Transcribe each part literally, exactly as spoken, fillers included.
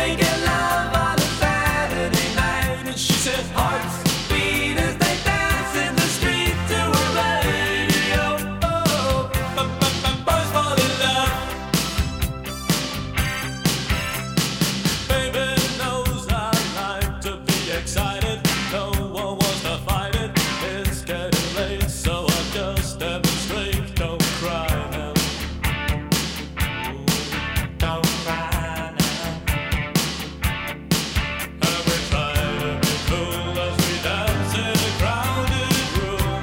They get love on a Saturday night, and she said hearts beat as they dance in the street to a radio. Oh, boys fall in love. Baby knows I like to be excited. No one wants to fight it. It's getting late, so I just demonstrate. Don't cry now. Don't cry now. And we try to be cool as we dance in a crowded room.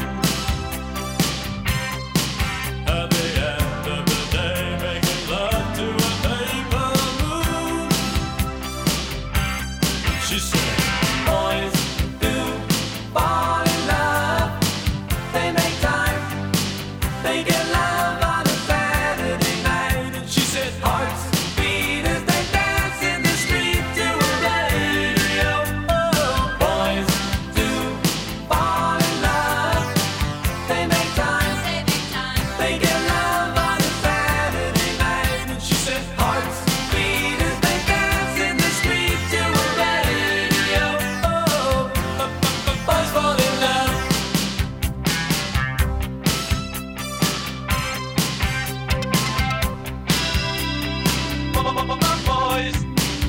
At the end of the day, making love to a paper moon. She said, boys do fall in love. They make time. They get love on a Saturday night. And she said hearts beat as they dance in the street to a radio. Oh, boys do fall in love. They make time. They get love on a Saturday night. And she said hearts beat as they dance in the street to a radio. Oh, boys fall in love. Boys.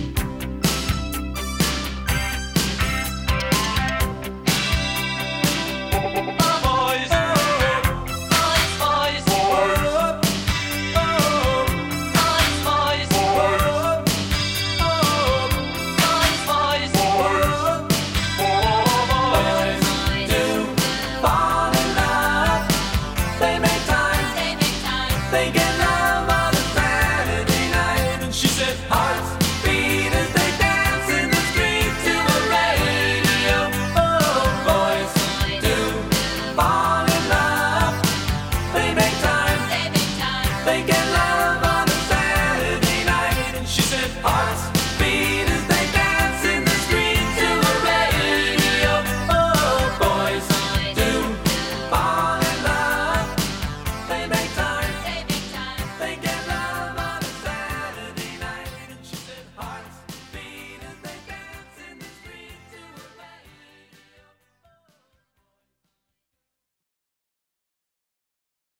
Boys. Boys, boys. Oh, oh. Boys, boys. Oh, oh. Boys, boys. Oh, boys do fall in love. They make time. They get love on a Saturday night, and she said,